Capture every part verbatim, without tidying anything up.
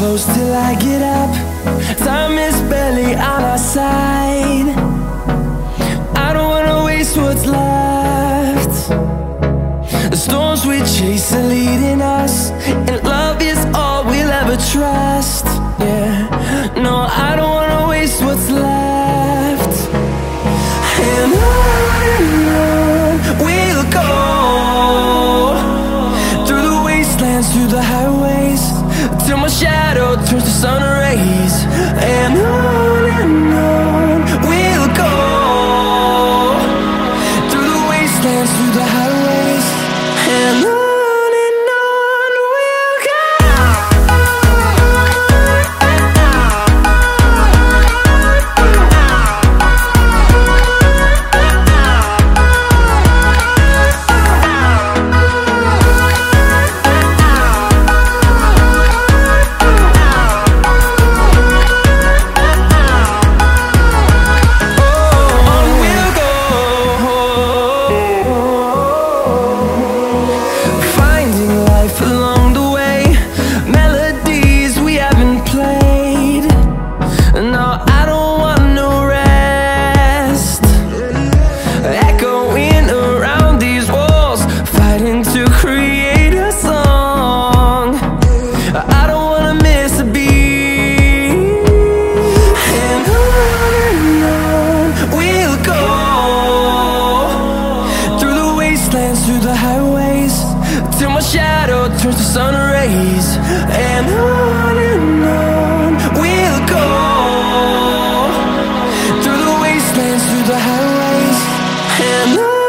close till I get up. Time is barely on our side. I don't wanna waste what's left. The storms we chase are leading us, and love is all we'll ever trust. Yeah, no, I don't wanna waste what's left. And on and on we'll go, through the wastelands, through the highways, till my shadow turns to sun rays. And on and on we'll go, through the wastelands, through the highways, and on. Through the highways, till my shadow turns to sun rays. And on and on we'll go, through the wastelands, through the highways, and on.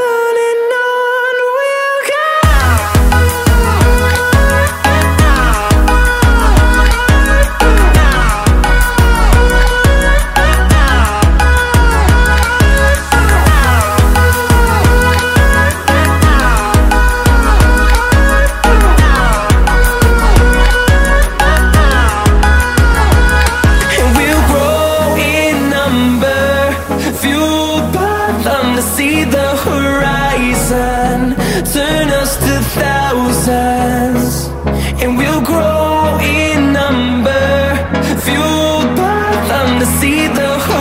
See the horizon turn us to thousands, and we'll grow in number, fueled by them to see the horizon.